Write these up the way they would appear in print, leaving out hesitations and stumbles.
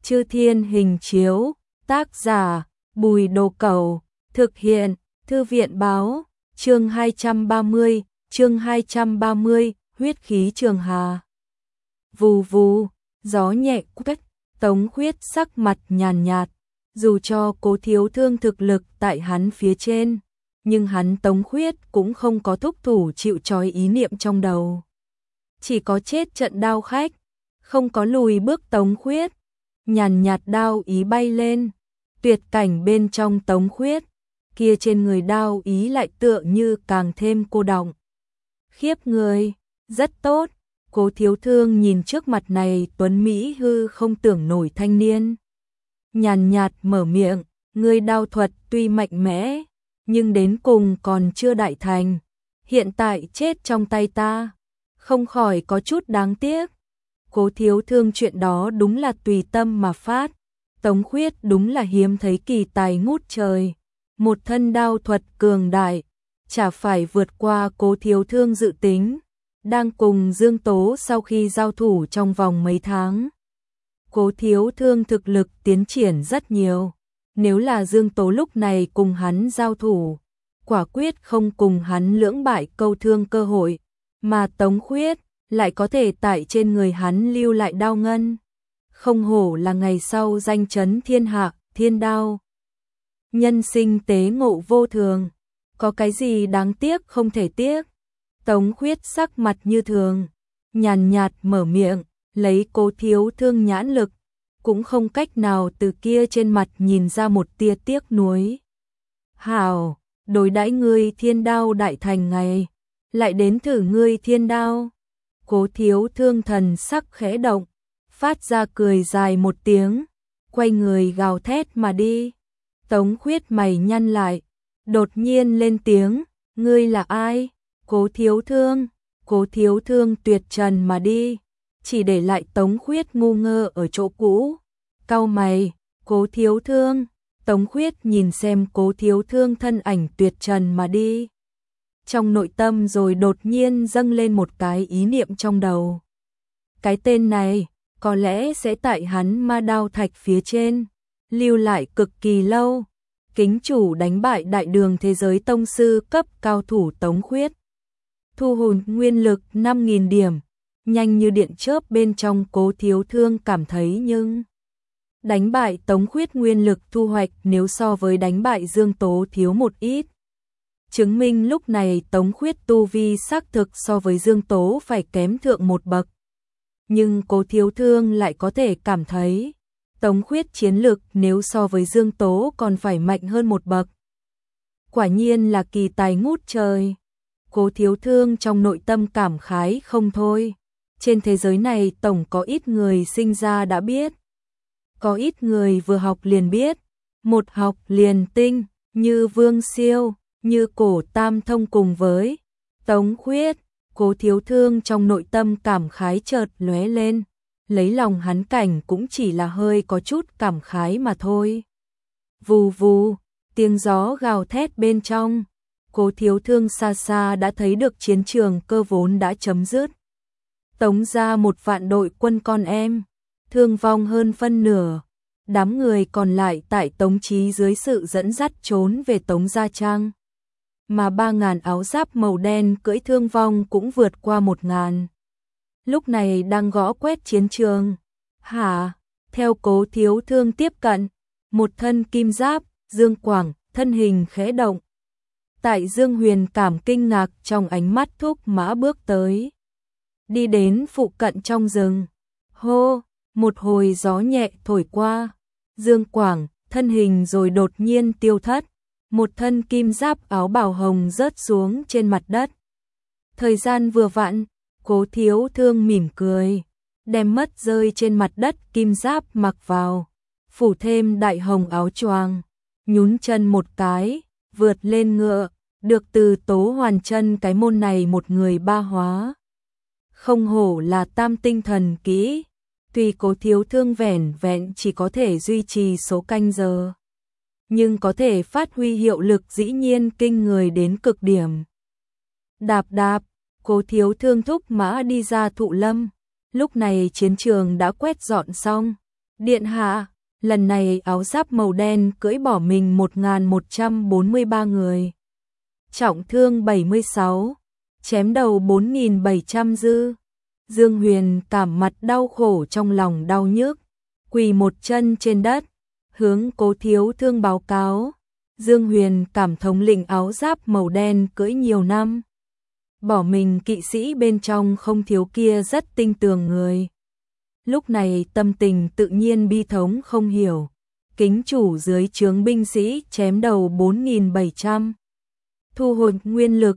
Chư Thiên Hình Chiếu, tác giả Bùi Đồ Cẩu, thực hiện Thư viện Báo, chương 230, huyết khí trường hà. Vù vù, gió nhẹ quét, Tống Khuyết sắc mặt nhàn nhạt, dù cho Cố Thiếu Thương thực lực tại hắn phía trên, nhưng hắn Tống Khuyết cũng không có thúc thủ chịu trói ý niệm trong đầu. Chỉ có chết trận đao khách, không có lùi bước Tống Khuyết. Nhàn nhạt đao ý bay lên, tuyệt cảnh bên trong Tống Khuyết, kia trên người đao ý lại tựa như càng thêm cô đọng. Khiếp người, rất tốt. Cố Thiếu Thương nhìn trước mặt này tuấn mỹ hư không tưởng nổi thanh niên. Nhàn nhạt mở miệng, ngươi đao thuật tuy mạnh mẽ, nhưng đến cùng còn chưa đại thành. Hiện tại chết trong tay ta, không khỏi có chút đáng tiếc. Cố Thiếu Thương chuyện đó đúng là tùy tâm mà phát. Tống Khuyết đúng là hiếm thấy kỳ tài ngút trời. Một thân đao thuật cường đại, chả phải vượt qua Cố Thiếu Thương dự tính. Đang cùng Dương Tố sau khi giao thủ trong vòng mấy tháng, Cố Thiếu Thương thực lực tiến triển rất nhiều. Nếu là Dương Tố lúc này cùng hắn giao thủ, quả quyết không cùng hắn lưỡng bại câu thương cơ hội, mà Tống Khuyết lại có thể tại trên người hắn lưu lại đao ngân. Không hổ là ngày sau danh chấn thiên hạ, thiên đao. Nhân sinh tế ngộ vô thường, có cái gì đáng tiếc không thể tiếc. Tống Khuyết sắc mặt như thường, nhàn nhạt mở miệng, lấy Cố Thiếu Thương nhãn lực, cũng không cách nào từ kia trên mặt nhìn ra một tia tiếc nuối. Hảo, đối đãi ngươi thiên đao đại thành ngày, lại đến thử ngươi thiên đao. Cố Thiếu Thương thần sắc khẽ động, phát ra cười dài một tiếng, quay người gào thét mà đi. Tống Khuyết mày nhăn lại, đột nhiên lên tiếng, ngươi là ai? Cố Thiếu Thương. Cố Thiếu Thương tuyệt trần mà đi, chỉ để lại Tống Khuyết ngu ngơ ở chỗ cũ. Cau mày, Cố Thiếu Thương. Tống Khuyết nhìn xem Cố Thiếu Thương thân ảnh tuyệt trần mà đi. Trong nội tâm rồi đột nhiên dâng lên một cái ý niệm trong đầu. Cái tên này, có lẽ sẽ tại hắn ma đao thạch phía trên, lưu lại cực kỳ lâu. Kính chủ đánh bại đại đường thế giới tông sư cấp cao thủ Tống Khuyết. Thu hồn nguyên lực 5.000 điểm, nhanh như điện chớp bên trong Cố Thiếu Thương cảm thấy nhưng đánh bại Tống Khuyết nguyên lực thu hoạch nếu so với đánh bại Dương Tố thiếu một ít. Chứng minh lúc này Tống Khuyết tu vi xác thực so với Dương Tố phải kém thượng một bậc. Nhưng Cố Thiếu Thương lại có thể cảm thấy Tống Khuyết chiến lực nếu so với Dương Tố còn phải mạnh hơn một bậc. Quả nhiên là kỳ tài ngút trời. Cố Thiếu Thương trong nội tâm cảm khái không thôi. Trên thế giới này tổng có ít người sinh ra đã biết. Có ít người vừa học liền biết. Một học liền tinh, như Vương Siêu, như Cổ Tam Thông cùng với Tống Khuyết. Cố Thiếu Thương trong nội tâm cảm khái chợt lóe lên. Lấy lòng hắn cảnh cũng chỉ là hơi có chút cảm khái mà thôi. Vù vù, tiếng gió gào thét bên trong. Cố Thiếu Thương xa xa đã thấy được chiến trường cơ vốn đã chấm dứt. Tống ra một vạn đội quân con em, thương vong hơn phân nửa. Đám người còn lại tại Tống Chí dưới sự dẫn dắt trốn về Tống Gia Trang. Mà 3.000 áo giáp màu đen cưỡi thương vong cũng vượt qua 1.000. Lúc này đang gõ quét chiến trường. Hả? Theo Cố Thiếu Thương tiếp cận, một thân kim giáp, Dương Quảng, thân hình khẽ động. Tại Dương Huyền cảm kinh ngạc trong ánh mắt thúc mã bước tới. Đi đến phụ cận trong rừng. Hô, một hồi gió nhẹ thổi qua. Dương Quảng, thân hình rồi đột nhiên tiêu thất. Một thân kim giáp áo bào hồng rớt xuống trên mặt đất. Thời gian vừa vặn, Cố Thiếu Thương mỉm cười, đem mất rơi trên mặt đất kim giáp mặc vào, phủ thêm đại hồng áo choàng, nhún chân một cái, vượt lên ngựa, được từ Tố Hoàn Chân cái môn này một người ba hóa. Không hổ là tam tinh thần kỹ, tuy Cố Thiếu Thương vẻn vẹn chỉ có thể duy trì số canh giờ, nhưng có thể phát huy hiệu lực dĩ nhiên kinh người đến cực điểm. Đạp đạp, Cố Thiếu Thương thúc mã đi ra thụ lâm, lúc này chiến trường đã quét dọn xong, Điện hạ, lần này áo giáp màu đen cưỡi bỏ mình 1143 người. Trọng thương 76, chém đầu 4700 dư. Dương Huyền cảm mặt đau khổ trong lòng đau nhức, quỳ một chân trên đất, hướng Cố Thiếu Thương báo cáo. Dương Huyền cảm thống lĩnh áo giáp màu đen cưỡi nhiều năm. Bỏ mình kỵ sĩ bên trong không thiếu kia rất tinh tường người. Lúc này tâm tình tự nhiên bi thống không hiểu. Kính chủ dưới trướng binh sĩ chém đầu 4700. Thu hồi nguyên lực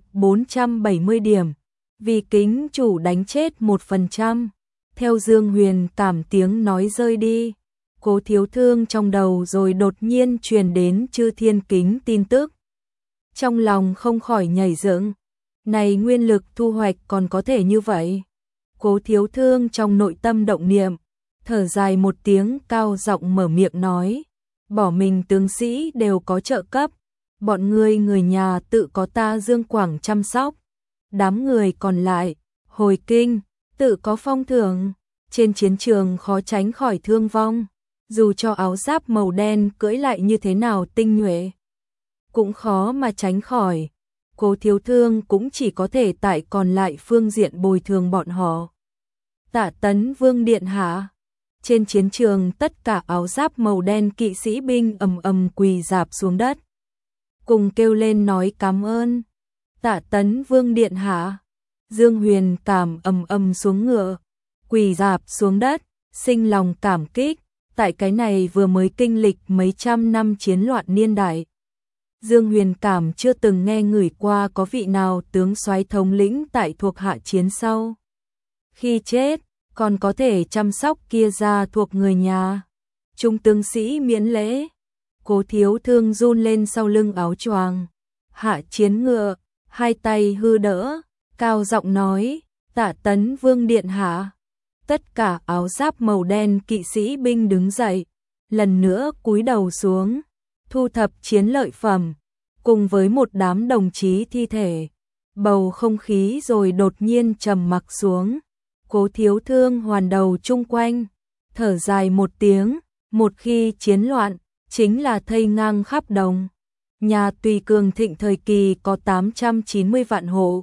470 điểm. Vì kính chủ đánh chết 1%. Theo Dương Huyền cảm tiếng nói rơi đi. Cố Thiếu Thương trong đầu rồi đột nhiên truyền đến Chư Thiên Kính tin tức. Trong lòng không khỏi nhảy dựng. Này nguyên lực thu hoạch còn có thể như vậy. Cố Thiếu Thương trong nội tâm động niệm, thở dài một tiếng cao giọng mở miệng nói. Bỏ mình tướng sĩ đều có trợ cấp. Bọn ngươi người nhà tự có ta Dương Quảng chăm sóc. Đám người còn lại, hồi kinh, tự có phong thưởng. Trên chiến trường khó tránh khỏi thương vong. Dù cho áo giáp màu đen cưỡi lại như thế nào tinh nhuệ, cũng khó mà tránh khỏi. Cố Thiếu Thương cũng chỉ có thể tại còn lại phương diện bồi thường bọn họ. Tạ Tấn Vương điện hạ. Trên chiến trường tất cả áo giáp màu đen kỵ sĩ binh ầm ầm quỳ rạp xuống đất, cùng kêu lên nói cảm ơn. Tạ Tấn Vương điện hạ. Dương Huyền cảm ầm ầm xuống ngựa, quỳ rạp xuống đất, sinh lòng cảm kích. Tại cái này vừa mới kinh lịch mấy trăm năm chiến loạn niên đại, Dương Huyền cảm chưa từng nghe ngửi qua có vị nào tướng soái thống lĩnh tại thuộc hạ chiến sau. Khi chết, còn có thể chăm sóc kia ra thuộc người nhà. Trung tướng sĩ miễn lễ. Cố Thiếu Thương run lên sau lưng áo choàng, hạ chiến ngựa, hai tay hư đỡ, cao giọng nói, Tạ Tấn Vương điện hạ. Tất cả áo giáp màu đen kỵ sĩ binh đứng dậy, lần nữa cúi đầu xuống, thu thập chiến lợi phẩm, cùng với một đám đồng chí thi thể. Bầu không khí rồi đột nhiên trầm mặc xuống. Cố Thiếu Thương hoàn đầu chung quanh, thở dài một tiếng, một khi chiến loạn, chính là thây ngang khắp đồng. Nhà Tùy cường thịnh thời kỳ có 890 vạn hộ,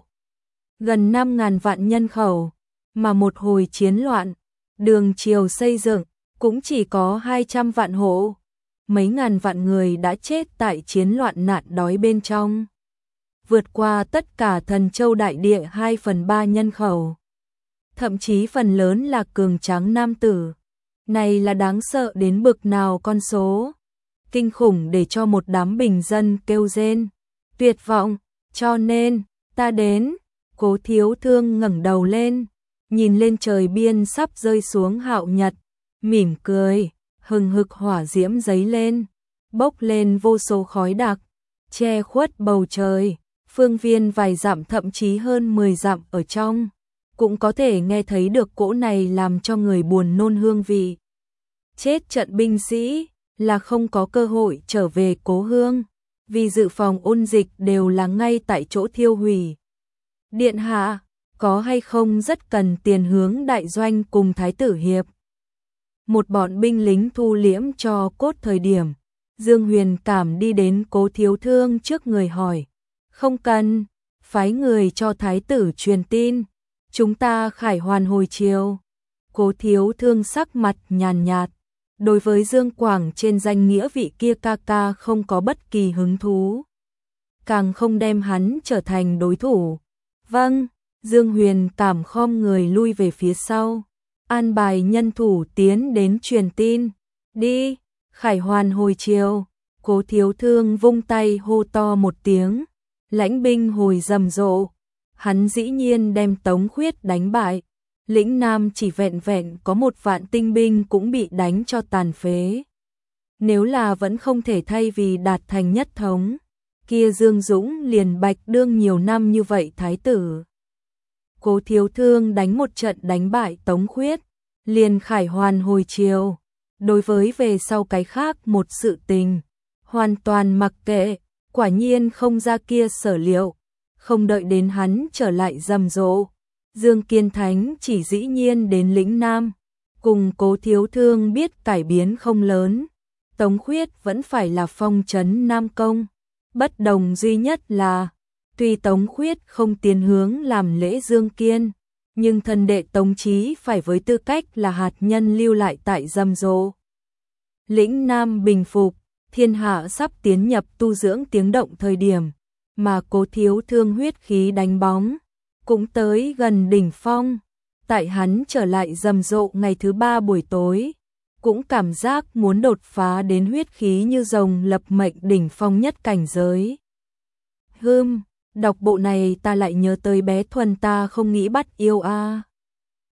gần 5.000 vạn nhân khẩu, mà một hồi chiến loạn, đường triều xây dựng, cũng chỉ có 200 vạn hộ. Mấy ngàn vạn người đã chết tại chiến loạn nạn đói bên trong. Vượt qua tất cả Thần Châu đại địa 2/3 nhân khẩu. Thậm chí phần lớn là cường tráng nam tử. Này là đáng sợ đến bực nào con số. Kinh khủng để cho một đám bình dân kêu rên. Tuyệt vọng, cho nên, ta đến. Cố Thiếu Thương ngẩng đầu lên, nhìn lên trời biên sắp rơi xuống hạo nhật, mỉm cười, hừng hực hỏa diễm dấy lên, bốc lên vô số khói đặc, che khuất bầu trời, phương viên vài dặm thậm chí hơn 10 dặm ở trong, cũng có thể nghe thấy được cỗ này làm cho người buồn nôn hương vị. Chết trận binh sĩ là không có cơ hội trở về cố hương, vì dự phòng ôn dịch đều là ngay tại chỗ thiêu hủy. Điện hạ, có hay không rất cần tiền hướng đại doanh cùng thái tử hiệp. Một bọn binh lính thu liễm cho cốt thời điểm, Dương Huyền cảm đi đến Cố Thiếu Thương trước người hỏi, không cần, phái người cho thái tử truyền tin, chúng ta khải hoàn hồi chiều. Cố Thiếu Thương sắc mặt nhàn nhạt, đối với Dương Quảng trên danh nghĩa vị kia ca ca không có bất kỳ hứng thú, càng không đem hắn trở thành đối thủ. Vâng. Dương Huyền cảm khom người lui về phía sau, an bài nhân thủ tiến đến truyền tin. Đi, khải hoàn hồi chiều. Cố Thiếu Thương vung tay hô to một tiếng, lãnh binh hồi rầm rộ. Hắn dĩ nhiên đem Tống Khuyết đánh bại. Lĩnh Nam chỉ vẹn vẹn có 1 vạn tinh binh cũng bị đánh cho tàn phế. Nếu là vẫn không thể thay vì đạt thành nhất thống, kia Dương Dũng liền bạch đương nhiều năm như vậy thái tử. Cố Thiếu Thương đánh một trận đánh bại Tống Khuyết, liền khải hoàn hồi chiều. Đối với về sau cái khác một sự tình, hoàn toàn mặc kệ, quả nhiên không ra kia sở liệu, không đợi đến hắn trở lại rầm rộ. Dương Kiên Thánh chỉ dĩ nhiên đến lĩnh Nam, cùng Cố Thiếu Thương biết cải biến không lớn, Tống Khuyết vẫn phải là phong trấn Nam Công. Bất đồng duy nhất là, tuy Tống Khuyết không tiến hướng làm lễ dương kiên, nhưng thân đệ Tống Chí phải với tư cách là hạt nhân lưu lại tại Rầm Rộ. Lĩnh Nam bình phục, thiên hạ sắp tiến nhập tu dưỡng tiếng động thời điểm, mà Cố Thiếu Thương huyết khí đánh bóng, cũng tới gần đỉnh phong. Tại hắn trở lại Rầm Rộ ngày thứ 3 buổi tối, cũng cảm giác muốn đột phá đến huyết khí như rồng lập mệnh đỉnh phong nhất cảnh giới. Đọc bộ này ta lại nhớ tới bé Thuần ta không nghĩ bắt yêu a.